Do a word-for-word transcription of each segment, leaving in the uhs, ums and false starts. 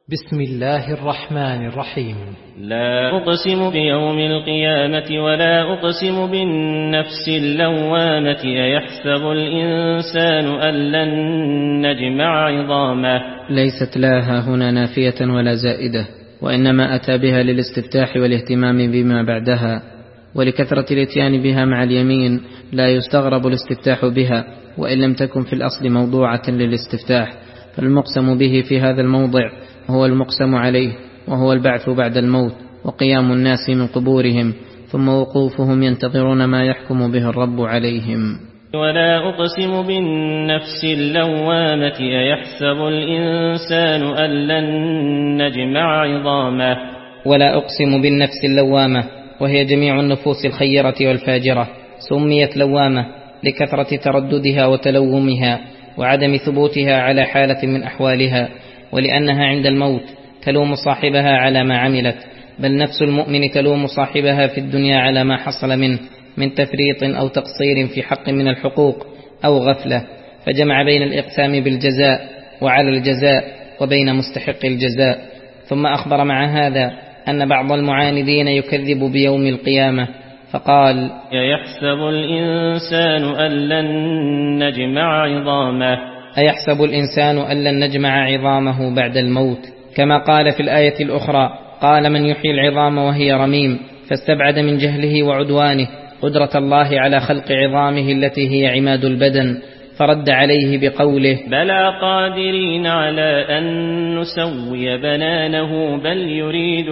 بسم الله الرحمن الرحيم. لا أقسم بيوم القيامة ولا أقسم بالنفس اللوامة أيحسب الإنسان أن لن نجمع عظامه. ليست لاها هنا نافية ولا زائدة، وإنما أتى بها للاستفتاح والاهتمام بما بعدها، ولكثرة الاتيان بها مع اليمين لا يستغرب الاستفتاح بها، وإن لم تكن في الأصل موضوعة للاستفتاح. فالمقسم به في هذا الموضع هو المقسم عليه، وهو البعث بعد الموت وقيام الناس من قبورهم، ثم وقوفهم ينتظرون ما يحكم به الرب عليهم. ولا أقسم بالنفس اللوامة أيحسب الإنسان أن لن نجمع عظامه. ولا أقسم بالنفس اللوامة، وهي جميع النفوس الخيرة والفاجرة، سميت لوامة لكثرة ترددها وتلومها وعدم ثبوتها على حالة من أحوالها، ولأنها عند الموت تلوم صاحبها على ما عملت، بل نفس المؤمن تلوم صاحبها في الدنيا على ما حصل منه من تفريط أو تقصير في حق من الحقوق أو غفلة، فجمع بين الإقسام بالجزاء وعلى الجزاء وبين مستحق الجزاء. ثم أخبر مع هذا أن بعض المعاندين يكذب بيوم القيامة فقال: يحسب الإنسان أن لن نجمع عظامه. أيحسب الإنسان أن لن نجمع عظامه بعد الموت، كما قال في الآية الأخرى: قال من يحيي العظام وهي رميم، فاستبعد من جهله وعدوانه قدرة الله على خلق عظامه التي هي عماد البدن، فرد عليه بقوله: بلى قادرين على أن نسوي بنانه بل يريد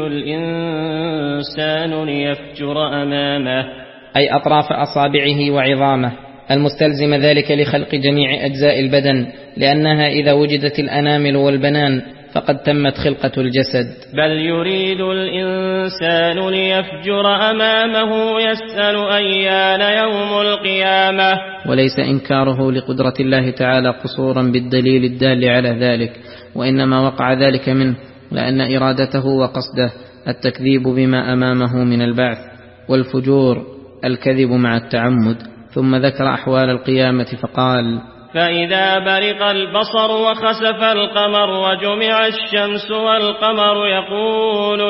الإنسان ليفجر أمامه، أي أطراف أصابعه وعظامه، المستلزم ذلك لخلق جميع أجزاء البدن، لأنها إذا وجدت الأنامل والبنان فقد تمت خلقة الجسد. بل يريد الإنسان ليفجر أمامه يسأل أيان يوم القيامة. وليس إنكاره لقدرة الله تعالى قصورا بالدليل الدال على ذلك، وإنما وقع ذلك منه لأن إرادته وقصده التكذيب بما أمامه من البعث، والفجور الكذب مع التعمد. ثم ذكر أحوال القيامة فقال: فإذا برق البصر وخسف القمر وجمع الشمس والقمر يقول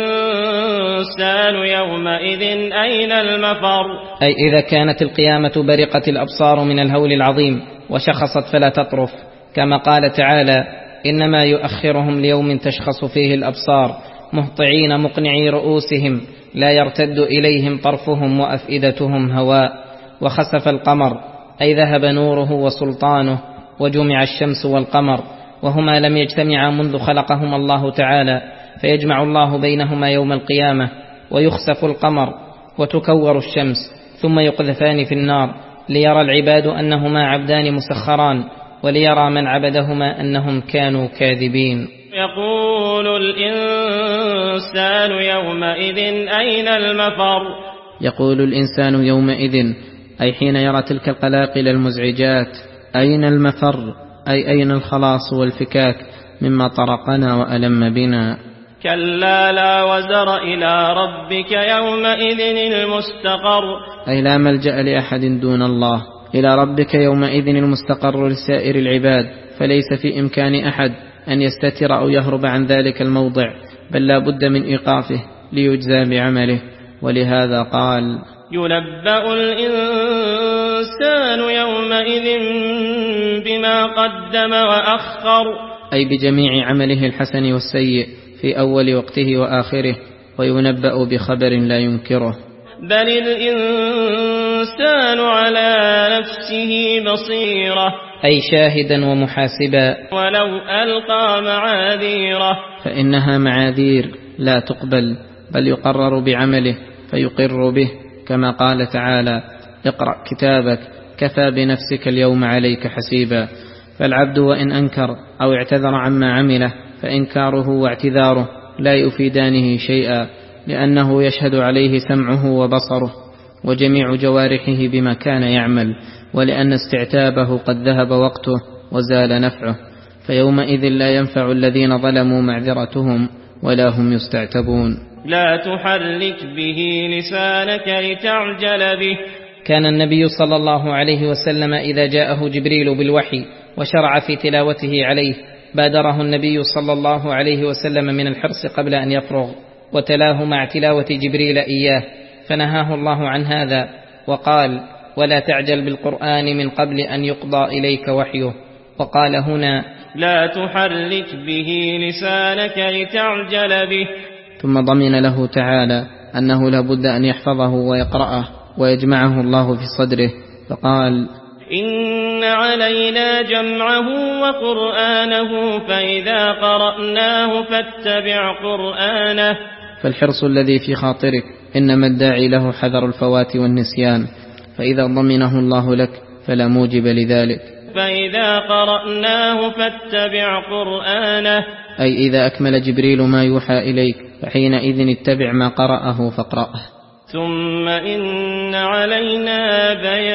الإنسان يومئذ أين المفر. أي إذا كانت القيامة برقت الأبصار من الهول العظيم وشخصت فلا تطرف، كما قال تعالى: إنما يؤخرهم ليوم تشخص فيه الأبصار مهطعين مقنعي رؤوسهم لا يرتد إليهم طرفهم وأفئدتهم هواء. وخسف القمر أي ذهب نوره وسلطانه، وجمع الشمس والقمر، وهما لم يجتمعا منذ خلقهما الله تعالى، فيجمع الله بينهما يوم القيامة، ويخسف القمر وتكور الشمس، ثم يقذفان في النار ليرى العباد أنهما عبدان مسخران، وليرى من عبدهما أنهم كانوا كاذبين. يقول الإنسان يومئذ أين المفر. يقول الإنسان يومئذ أي حين يرى تلك القلاقل المزعجات: أين المفر، أي أين الخلاص والفكاك مما طرقنا وألم بنا. كلا لا وزر إلى ربك يومئذ المستقر، أي لا ملجأ لأحد دون الله، إلى ربك يومئذ المستقر لسائر العباد، فليس في إمكان أحد أن يستتر أو يهرب عن ذلك الموضع، بل لا بد من إيقافه ليجزى بعمله. ولهذا قال: ينبأ الإنسان يومئذ بما قدم وأخر، أي بجميع عمله الحسن والسيء في أول وقته وآخره، وينبأ بخبر لا ينكره. بل الإنسان على نفسه بصيرة، أي شاهدا ومحاسبا، ولو ألقى معاذيره، فإنها معاذير لا تقبل، بل يقرر بعمله فيقر به، كما قال تعالى: اقرأ كتابك كفى بنفسك اليوم عليك حسيبا. فالعبد وإن أنكر أو اعتذر عما عمله فإنكاره واعتذاره لا يفيدانه شيئا، لأنه يشهد عليه سمعه وبصره وجميع جوارحه بما كان يعمل، ولأن استعتابه قد ذهب وقته وزال نفعه، فيومئذ لا ينفع الذين ظلموا معذرتهم ولا هم يستعتبون. لا تحرك به لسانك لتعجل به. كان النبي صلى الله عليه وسلم إذا جاءه جبريل بالوحي وشرع في تلاوته عليه بادره النبي صلى الله عليه وسلم من الحرص قبل أن يفرغ، وتلاه مع تلاوة جبريل إياه، فنهاه الله عن هذا وقال: ولا تعجل بالقرآن من قبل أن يقضى إليك وحيه. وقال هنا: لا تحرك به لسانك لتعجل به. ثم ضمن له تعالى أنه لا بد أن يحفظه ويقرأه ويجمعه الله في صدره، فقال: إن علينا جمعه وقرآنه فإذا قرأناه فاتبع قرآنه. فالحرص الذي في خاطرك إنما الداعي له حذر الفوات والنسيان، فإذا ضمنه الله لك فلا موجب لذلك. فإذا قرأناه فاتبع قرآنه، أي إذا أكمل جبريل ما يوحى إليك فحينئذ اتبع ما قرأه فاقرأه. ثم إن علينا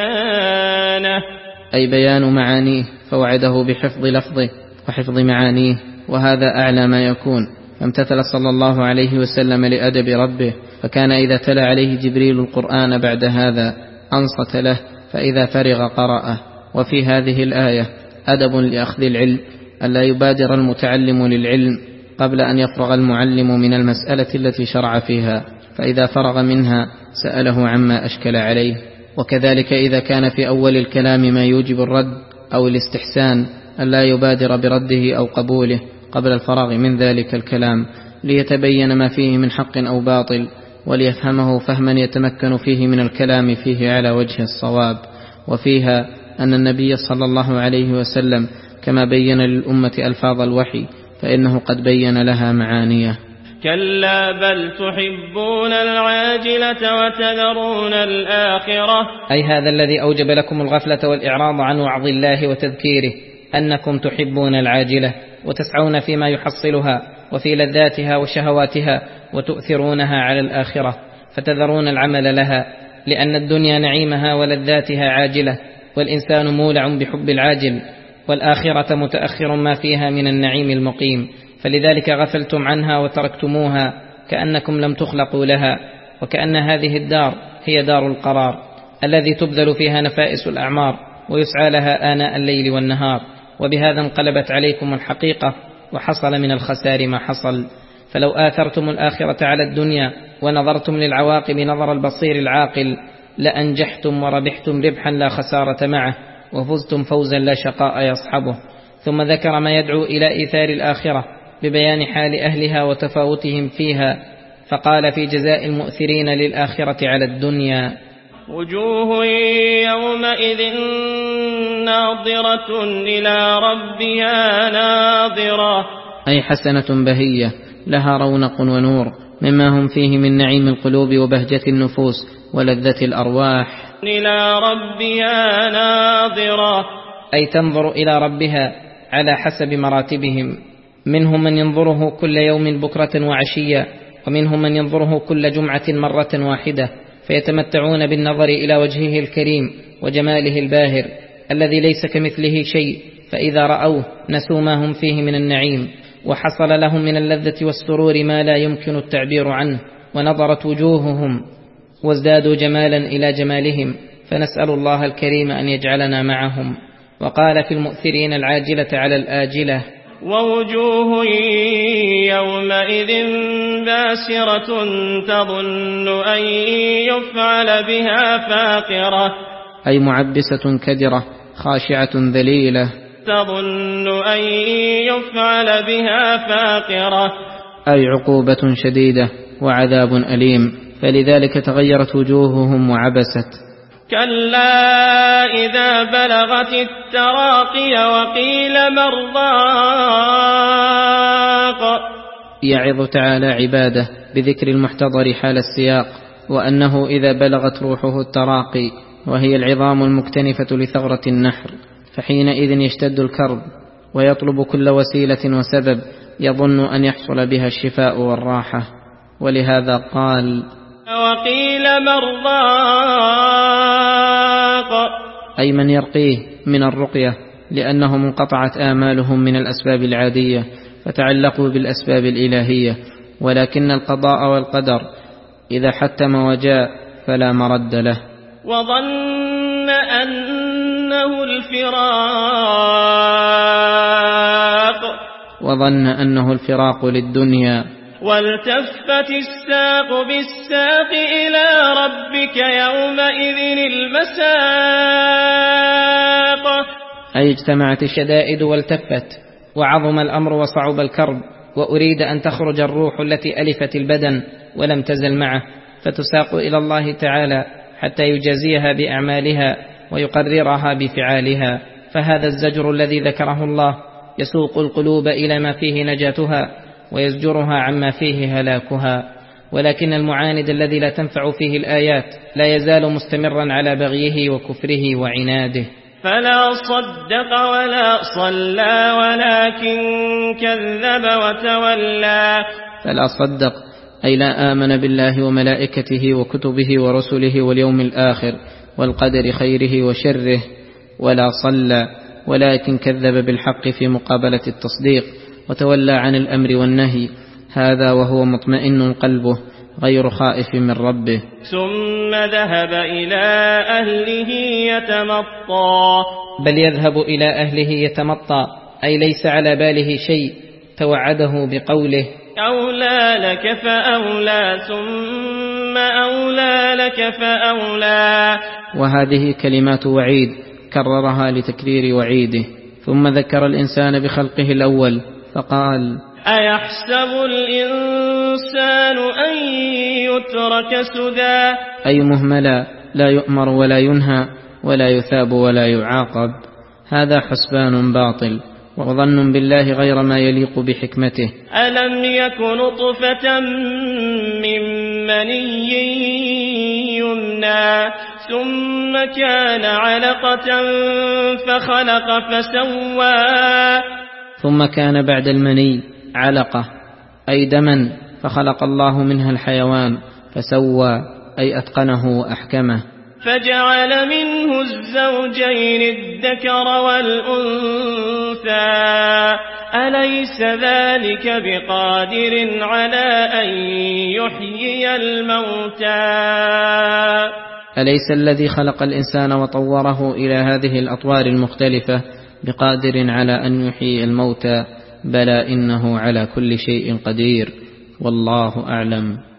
بيانه، أي بيان معانيه، فوعده بحفظ لفظه وحفظ معانيه، وهذا أعلى ما يكون. فامتثل صلى الله عليه وسلم لأدب ربه، فكان إذا تلا عليه جبريل القرآن بعد هذا أنصت له، فإذا فرغ قرأه. وفي هذه الآية أدب لأخذ العلم، ألا يبادر المتعلم للعلم قبل أن يفرغ المعلم من المسألة التي شرع فيها، فإذا فرغ منها سأله عما أشكل عليه. وكذلك إذا كان في أول الكلام ما يوجب الرد أو الاستحسان، ألا يبادر برده أو قبوله قبل الفراغ من ذلك الكلام، ليتبين ما فيه من حق أو باطل، وليفهمه فهما يتمكن فيه من الكلام فيه على وجه الصواب. وفيها أن النبي صلى الله عليه وسلم كما بين للأمة ألفاظ الوحي فإنه قد بين لها معانيه. كلا بل تحبون العاجلة وتذرون الآخرة. أي هذا الذي أوجب لكم الغفلة والإعراض عن وعظ الله وتذكيره، أنكم تحبون العاجلة وتسعون فيما يحصلها وفي لذاتها وشهواتها، وتؤثرونها على الآخرة، فتذرون العمل لها، لأن الدنيا نعيمها ولذاتها عاجلة، والإنسان مولع بحب العاجل، والآخرة متأخر ما فيها من النعيم المقيم، فلذلك غفلتم عنها وتركتموها كأنكم لم تخلقوا لها، وكأن هذه الدار هي دار القرار الذي تبذل فيها نفائس الأعمار ويسعى لها آناء الليل والنهار. وبهذا انقلبت عليكم الحقيقة وحصل من الخسار ما حصل. فلو آثرتم الآخرة على الدنيا ونظرتم للعواقب نظر البصير العاقل لأنجحتم وربحتم ربحا لا خسارة معه، وفزتم فوزا لا شقاء يصحبه. ثم ذكر ما يدعو إلى إيثار الآخرة ببيان حال أهلها وتفاوتهم فيها، فقال في جزاء المؤثرين للآخرة على الدنيا: وجوه يومئذ ناظرة إلى ربها ناظرة، أي حسنة بهية لها رونق ونور مما هم فيه من نعيم القلوب وبهجة النفوس ولذة الأرواح. إلى ربها ناظرة، أي تنظر إلى ربها على حسب مراتبهم، منهم من ينظره كل يوم بكرة وعشية، ومنهم من ينظره كل جمعة مرة واحدة، فيتمتعون بالنظر إلى وجهه الكريم وجماله الباهر الذي ليس كمثله شيء، فإذا رأوه نسوا ما هم فيه من النعيم، وحصل لهم من اللذة والسرور ما لا يمكن التعبير عنه، ونظرت وجوههم وازدادوا جمالا إلى جمالهم، فنسأل الله الكريم أن يجعلنا معهم. وقال في المؤثرين العاجلة على الآجلة: ووجوه يومئذ باسرة تظن أن يفعل بها فاقرة، أي معبسة كدرة خاشعة ذليلة، تظن أن يفعل بها فاقرة، أي عقوبة شديدة وعذاب أليم، فلذلك تغيرت وجوههم وعبست. كلا إذا بلغت التراقي وقيل مرضاق. يعظ تعالى عباده بذكر المحتضر حال السياق، وأنه إذا بلغت روحه التراقي وهي العظام المكتنفة لثغرة النحر، فحينئذ يشتد الكرب ويطلب كل وسيلة وسبب يظن أن يحصل بها الشفاء والراحة. ولهذا قال: وقيل مرضاق، أي من يرقيه من الرقية، لأنهم انقطعت آمالهم من الأسباب العادية فتعلقوا بالأسباب الإلهية، ولكن القضاء والقدر إذا حتم وجاء فلا مرد له. وظن أنه الفراق، وظن أنه الفراق للدنيا. والتفت الساق بالساق إلى ربك يومئذ المساق. أي اجتمعت الشدائد والتفت وعظم الأمر وصعب الكرب، وأريد أن تخرج الروح التي ألفت البدن ولم تزل معه، فتساق إلى الله تعالى حتى يجازيها بأعمالها ويقررها بفعالها. فهذا الزجر الذي ذكره الله يسوق القلوب إلى ما فيه نجاتها ويزجرها عما فيه هلاكها. ولكن المعاند الذي لا تنفع فيه الآيات لا يزال مستمرا على بغيه وكفره وعناده. فلا صدق ولا صلى ولكن كذب وتولى. فلا صدق أي لا آمن بالله وملائكته وكتبه ورسله واليوم الآخر والقدر خيره وشره. ولا صلى ولكن كذب بالحق في مقابلة التصديق وتولى عن الأمر والنهي، هذا وهو مطمئن قلبه غير خائف من ربه. ثم ذهب إلى أهله يتمطى. بل يذهب إلى أهله يتمطى أي ليس على باله شيء، توعده بقوله أولى لك فأولى ثم أولى لك فأولى. وهذه كلمات وعيد كررها لتكرير وعيده. ثم ذكر الإنسان بخلقه الأول فقال أيحسب الإنسان أن يترك سدى. أي مهملا لا يؤمر ولا ينهى ولا يثاب ولا يعاقب. هذا حسبان باطل وظن بالله غير ما يليق بحكمته. ألم يكن نطفة من مني يمنى ثم كان علقة فخلق فسوى. ثم كان بعد المني علقة أي دما، فخلق الله منها الحيوان فسوى أي أتقنه وأحكمه. فجعل منه الزوجين الذكر والأنثى. أليس ذلك بقادر على أن يحيي الموتى. أليس الذي خلق الإنسان وطوره إلى هذه الأطوار المختلفة بقادر على أن يحيي الموتى؟ بلى إنه على كل شيء قدير، والله أعلم.